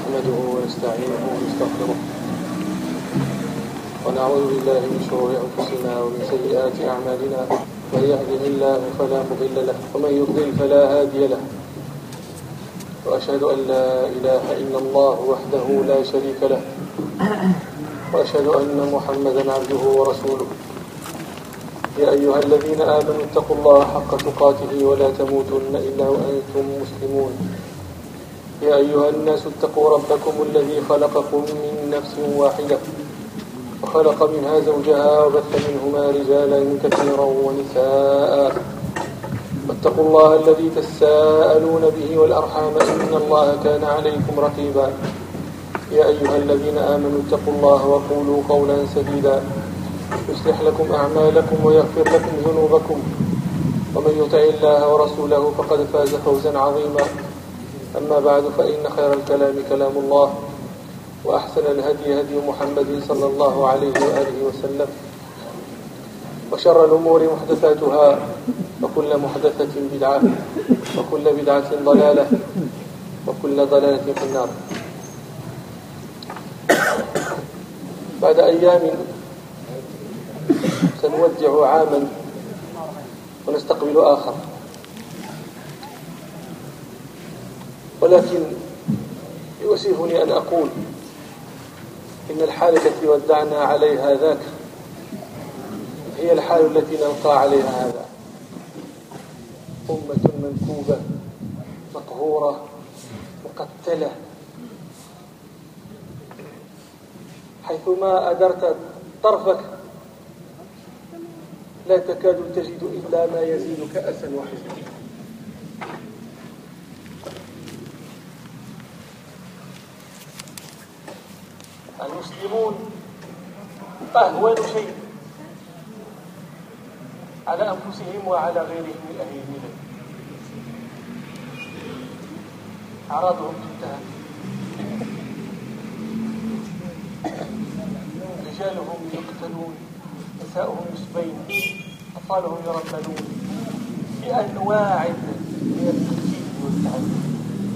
نحمده ونستعينه ونستغفره ونعوذ بالله من شرور أنفسنا ومن سيئات أعمالنا، من يهده الله فلا مضل له ومن يضلل فلا هادي له، وأشهد أن لا إله إلا الله وحده لا شريك له، وأشهد أن محمدا عبده ورسوله. يا أيها الذين آمنوا اتقوا الله حق تقاته ولا تموتن إلا وأنتم مسلمون. يا أيها الناس اتقوا ربكم الذي خلقكم من نفس واحدة وخلق منها زوجها وبث منهما رجالا كثيرا ونساء، واتقوا الله الذي تساءلون به والأرحام إن الله كان عليكم رقيبا. يا أيها الذين آمنوا اتقوا الله وقولوا قولا سديدا يصلح لكم أعمالكم ويغفر لكم ذنوبكم، ومن يطع الله ورسوله فقد فاز فوزا عظيما. أما بعد، فإن خير الكلام كلام الله، وأحسن الهدي هدي محمد صلى الله عليه وآله وسلم، وشر الأمور محدثاتها، وكل محدثة بدعة، وكل بدعة ضلالة، وكل ضلالة في النار. بعد أيام سنودع عاما ونستقبل آخر، ولكن يؤسفني أن أقول إن الحالة التي ودعنا عليها ذاك هي الحال التي نلقى عليها هذا. أمة منكوبة مقهورة مقتلة، حيثما أدرت طرفك لا تكاد تجد إلا ما يزيدك أسا وحزنا. المسلمون أهون شيء على أنفسهم وعلى غيرهم من أهل الملل. أعراضهم تنتهك، رجالهم يقتلون، نساؤهم يسبين، أطفالهم يرملون بأنواع من التخفيف والتعذيب.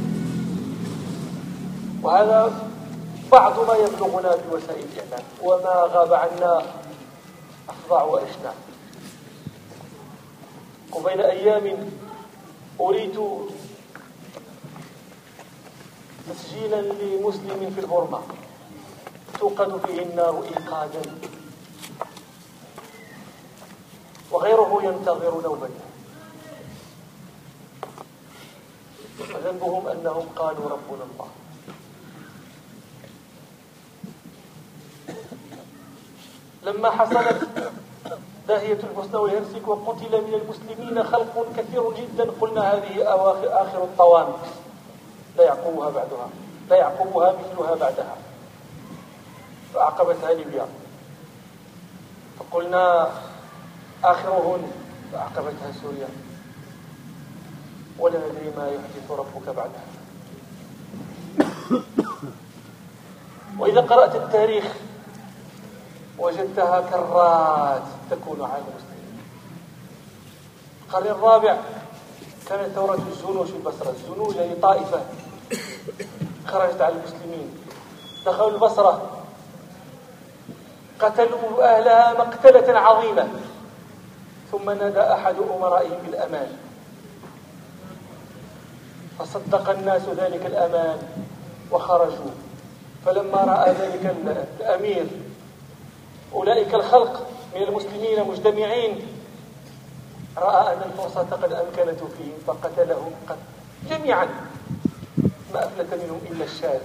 وهذا بعض ما يبلغنا بوسائل الإعلام، وما غاب عنا أفظع وأشنع. قبيل أيام أريد تسجيلا لمسلم في البرمة توقد فيه النار إيقادا، وغيره ينتظر نوبته، وذنبهم أنهم قالوا ربنا الله. لما حصلت داهية البوسنة والهرسك وقتل من المسلمين خلق كثير جدا، قلنا هذه آخر الطوامع، لا يعقبها مثلها بعدها، فأعقبتها ليبيا، فقلنا آخرهن، فأعقبتها سوريا، ولا ندري ما يحدث ربك بعدها. وإذا قرأت التاريخ وجدتها كرات تكون على المسلمين. القرن الرابع كانت ثورة الزنوج في البصرة. الزنوج هي طائفة خرجت على المسلمين، دخلوا البصرة، قتلوا أهلها مقتلة عظيمة، ثم نادى أحد أمرائهم بالأمان، فصدق الناس ذلك الأمان وخرجوا. فلما رأى ذلك الأمير أولئك الخلق من المسلمين مجتمعين، رأى أن الفرصة قد أمكنت فيهم فقتلهم جميعا، ما أفلت منهم إلا الشاذ.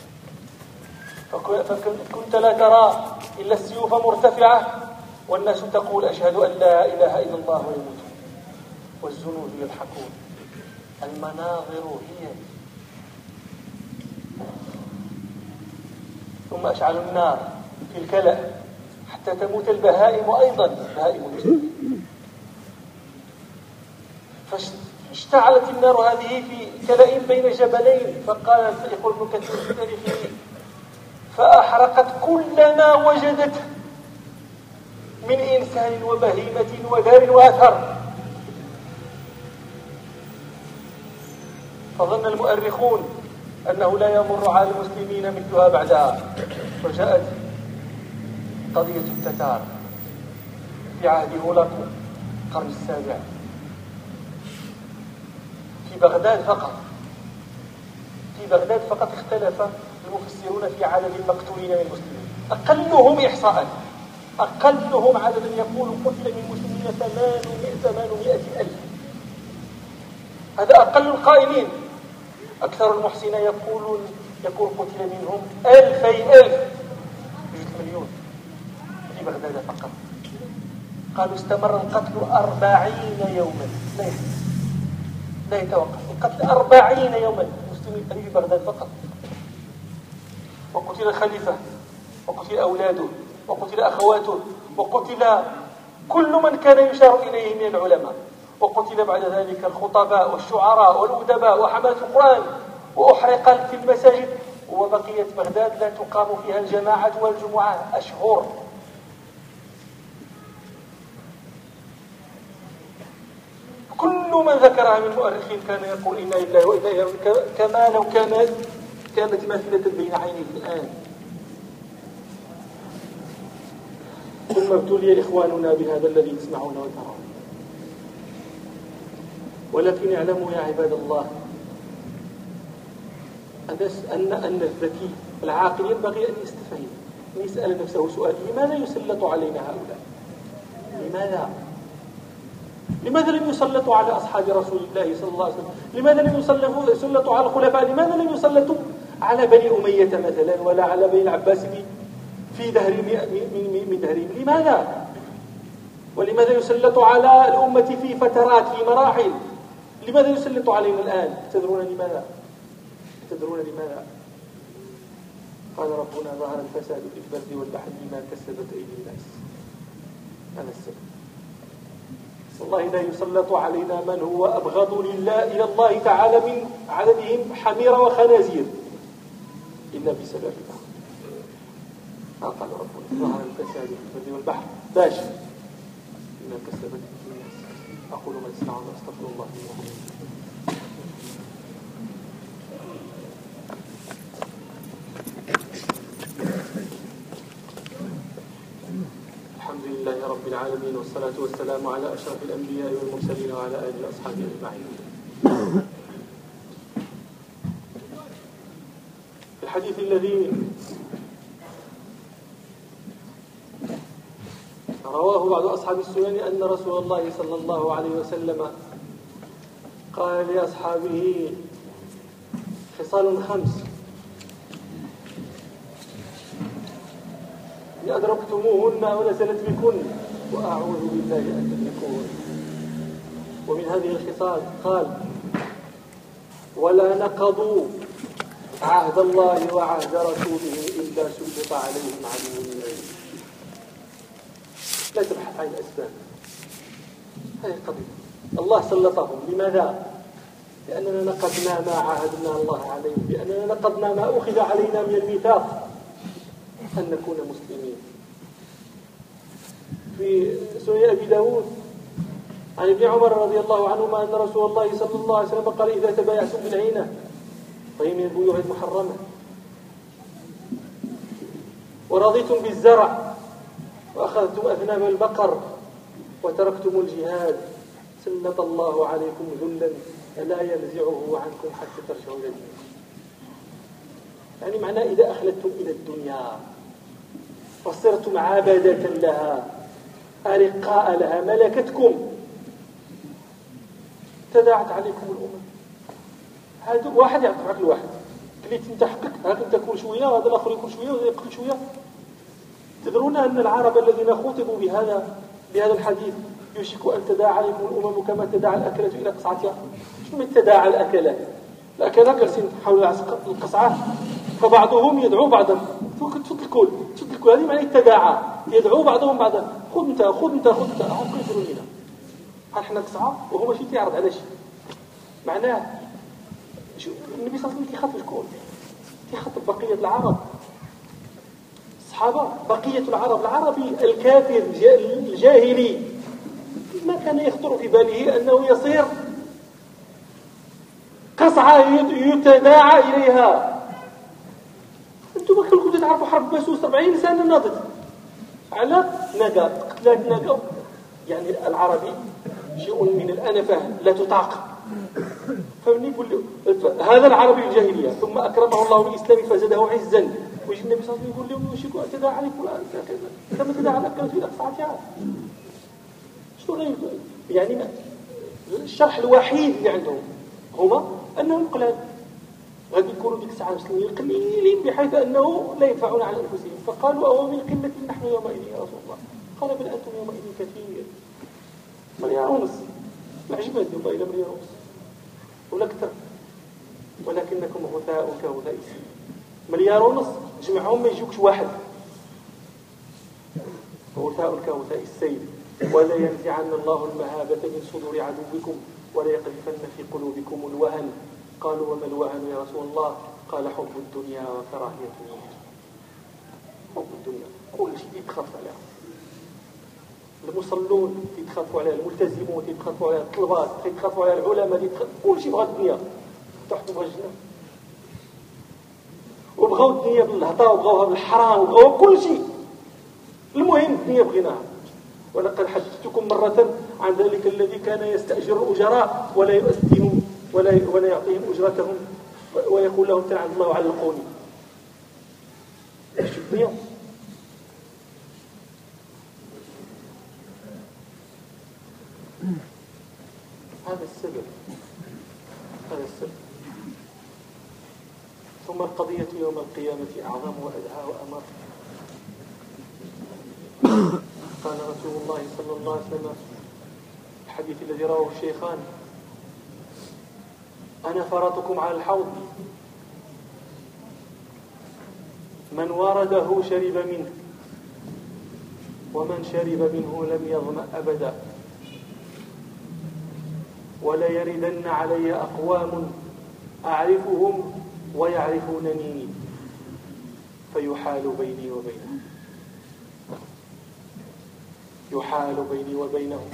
فكنت لا ترى إلا السيوف مرتفعة والناس تقول أشهد أن لا إله إلا الله ويموتون، والزنود يضحكون. المناظر هي. ثم أشعلوا النار في الكلأ حتى تموت البهائم أيضا، بهائم المسلمين. فاشتعلت النار هذه في كلأ بين جبلين، فقال يقول ابن كثير في تاريخه: فأحرقت كل ما وجدت من إنسان وبهيمة ودار وأثر. فظن المؤرخون أنه لا يمر على المسلمين مثلها بعدها. وجاءت قضية التتار في عهد هولاكو القرن السابع في بغداد فقط اختلف المفسرون في عدد المقتولين من المسلمين. أقلهم إحصاء، أقلهم عددا يقول قتل من المسلمين 800 ألف. هذا أقل القائلين. أكثر المحسنين يقول قتل منهم 2000 مليون في بغداد فقط. قالوا استمر القتل 40 يوما لا يتوقف القتل 40 يوما المسلمين في بغداد فقط. وقتل الخليفة وقتل أولاده وقتل أخواته وقتل كل من كان يشار إليه من العلماء، وقتل بعد ذلك الخطباء والشعراء والأدباء وحماة القرآن، وأحرقت في المساجد، وبقيت بغداد لا تقام فيها الجماعة والجمعة أشهر. كل من ذكرها من المؤرخين كان يقول إنا لله وإنا إليه راجعون، كما لو كانت ماثلة بين عينيه الآن. ثم ابتلي إخواننا بهذا الذي تسمعون وترون. ولكن اعلموا يا عباد الله أن الذكي العاقل ينبغي أن يستفهم، أن يسأل نفسه سؤال: لماذا يسلط علينا هؤلاء؟ لماذا لم يسلطوا على أصحاب رسول الله صلى الله عليه وسلم؟ لماذا لم يسلطوا على الخلفاء؟ لماذا لم يسلطوا على بني أمية مثلا ولا على بني العباس في دهر من دهرهم؟ لماذا؟ ولماذا يسلطوا على الأمة في فترات، في مراحل؟ لماذا يسلطوا علينا الآن؟ تدرون لماذا؟ قال ربنا: ظهر الفساد في البر والبحر بما كسبت أيدي الناس. هذا السبب. والله لا يسلط علينا من هو أبغض إلى الله تعالى من عددهم حمير وخنازير إلا بسببنا. قال ربنا: ظهر الفساد في البر والبحر باش بما كسبت أيدي الناس. أقول ما تسمعون وأستغفر الله لي ولكم. الحمد لله رب العالمين، والصلاة والسلام على أشرف الأنبياء والمرسلين وعلى آله وأصحابه أجمعين. الحديث الذي رواه بعض أصحاب السنن أن رسول الله صلى الله عليه وسلم قال لأصحابه: خصال 5 إن أدركتموهن ونزلت بكن وأعوذ بالله أن تدركوهن. ومن هذه الخصال قال: ولا نقضوا عهد الله وعهد رسوله إلا سلط عليهم عدو من غيرهم. لا تبحث عن الأسباب، هذه القضية. الله سلطهم. لماذا؟ لأننا نقضنا ما عاهدنا الله عليه، لأننا نقضنا ما أخذ علينا من الميثاق أن نكون مسلمين. في سنن أبي داود عن ابن عمر رضي الله عنهما أن رسول الله صلى الله عليه وسلم قال: إذا تبايعتم بالعينة وهي من البيوع المحرمة، ورضيتم بالزرع وأخذتم أذناب البقر وتركتم الجهاد، سلط الله عليكم ذلا لا ينزعه عنكم حتى ترجعوا إلى دينكم. يعني معناه إذا أخلدتم إلى الدنيا وصرتم عبادة لها، أرقاء لها، ملكتكم، تداعت عليكم الأمم. هذا واحد يعطيك الواحد، قلت انت حقك، هاك انت كل شوية وهذا الآخر يكون شوية وهذا يقول شوية. تدرون أن العرب الذين خطبوا بهذا الحديث يوشك أن تداعى عليكم الأمم كما تداعى الأكلة إلى قصعتها. شنو من تداعى الأكلات؟ الأكلات جالسين حول القصعة، فبعضهم يدعو بعضا. تفضل الكل هذه معنى التداعى، يدعو بعضهم بعضا: خذ انت هم كيديروا لنا بحال حنا قصعة وهو ماشي تيعرض على شيء. معناه النبي صلى الله عليه وسلم كيخاطب الكل، كيخاطب بقية العرب، الصحابة، بقية العربي الكافر الجاهلي ما كان يخطر في باله أنه يصير قص تسعى يتداعى إليها. أنتم كلكم تعرفوا حرب باسوس 40 سنة نضت على ناقة، قتلات ناقة. يعني العربي شيء من الأنفة لا تطاق. فمن يقول هذا العربي الجاهلية ثم أكرمه الله بالإسلام فزاده عزا، ويجي النبي صلى الله عليه وسلم يقول له شكو اعتداء عليك ولا كذا كما اعتداء على أكلت في الأقصى عام. شنو يعني الشرح الوحيد اللي عندهم هما أنهم قلال غادي يكونوا ديك الساعة مسلمين قليلين بحيث أنه لا ينفعون على أنفسهم. فقالوا أو من قلة نحن يومئذ يا رسول الله. قال بل أنتم يومئذ كثير. مليار ونص العجبة دي والله إلى مليار ونص ولا أكثر، ولكنكم غثاء كغثاء السيل. مليار ونص جمعهم ما يجوكش واحد. غثاء كغثاء السيل. ولا ينزعن الله المهابة من صدور عدوكم ولا يقذفن في قلوبكم الوهن. قالوا وما الوهن يا رسول الله؟ قال حب الدنيا وكراهية الموت. حب الدنيا كل شيء يتخاف عليها. المصلون يتخافوا عليها، الملتزمون يتخافوا عليها، الطلبات يتخافوا عليها، العلماء كل شيء بغى الدنيا تحكم الجنة، وبغاو الدنيا بالهطا وبغاوها بالحرام وبغاو كل شيء. المهم الدنيا بغيناها. ولقد حدثتكم مرة عن ذلك الذي كان يستأجر الأجراء ولا يؤذنون ولا يعطيهم أجرتهم ويقول لهم تعالى الله علقوني. ايش الدنيا؟ هذا السبب. ثم القضية يوم القيامة أعظم وأدهى وأمر. قال رسول الله صلى الله عليه وسلم الحديث الذي رواه الشيخان: أنا فرطكم على الحوض، من ورده شرب منه ومن شرب منه لم يظمأ أبدا، ولا يردن علي أقوام أعرفهم ويعرفونني فيحال بيني وبينهم، يحال بيني وبينهم.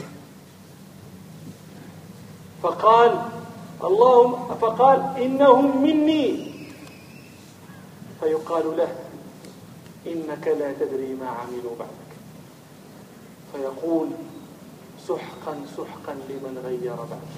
فقال إنهم مني، فيقال له إنك لا تدري ما عملوا بعدك، فيقول سحقا سحقا لمن غير بعدك.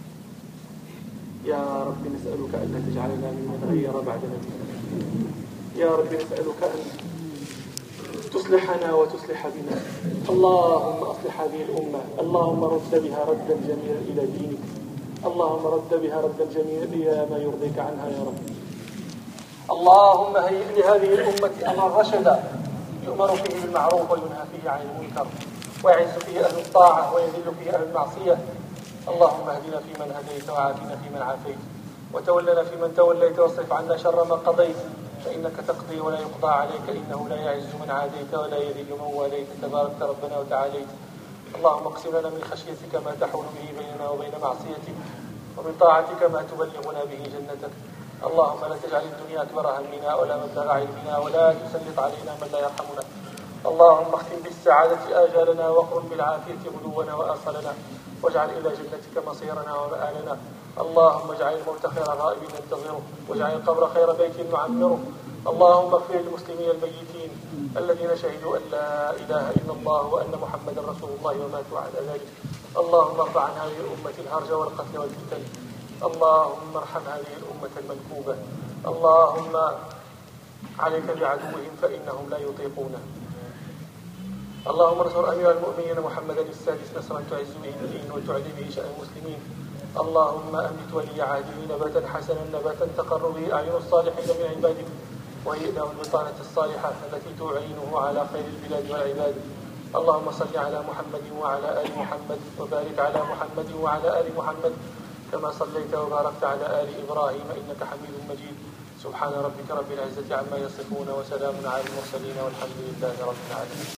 يا رب نسألك أن تجعلنا ممن غير بعدنا. يا رب نسألك أن تصلحنا وتصلح بنا. اللهم أصلح هذه الأمة، اللهم رد بها ردا جميلا إلى دينك، اللهم رد بها ردا جميلا إلى ما يرضيك عنها يا رب. اللهم هيئ لهذه الأمة أمر رشدا يؤمر فيه بالمعروف وينهى فيه عن المنكر، ويعز فيه أهل الطاعة ويذل فيه أهل المعصية. اللهم اهدنا فيمن هديت وعافنا فيمن عافيت وتولنا فيمن توليت واصرف عنا شر ما قضيت، فإنك تقضي ولا يقضى عليك، إنه لا يعز من عاديت ولا يذل من واليت، تباركت ربنا وتعاليت. اللهم اقسم لنا من خشيتك ما تحول به بيننا وبين معصيتك، ومن طاعتك ما تبلغنا به جنتك. اللهم لا تجعل الدنيا أكبر همنا ولا مبلغ علمنا ولا تسلط علينا من لا يرحمنا. اللهم اختم بالسعادة آجالنا واقرن بالعافية غدونا وآصلنا، واجعل إلى جنتك مصيرنا ومآلنا. اللهم اجعل الموت خير غائب ننتظره، واجعل القبر خير بيت نعمره. اللهم اغفر للمسلمين الميتين الذين شهدوا أن لا إله إلا الله وأن محمدا رسول الله وماتوا على ذلك. اللهم ارفع عن هذه الأمة الهرج والقتل والفتن. اللهم ارحم هذه الأمة المنكوبة. اللهم عليك بعدوهم فإنهم لا يطيقونه. اللهم انصر أمير المؤمنين محمدا السادس نصرا تعز به الدين وتعلي به شأن المسلمين. اللهم أنبت ولي عهده نباتا حسنا نباتا تقر به أعين الصالحين من عبادك، وهيئ له البطانة الصالحة التي تعينه على خير البلاد والعباد. اللهم صل على محمد وعلى آل محمد، وبارك على محمد وعلى آل محمد كما صليت وباركت على آل إبراهيم إنك حميد مجيد. سبحان ربك رب العزة عما يصفون وسلام على المرسلين والحمد لله رب العالمين.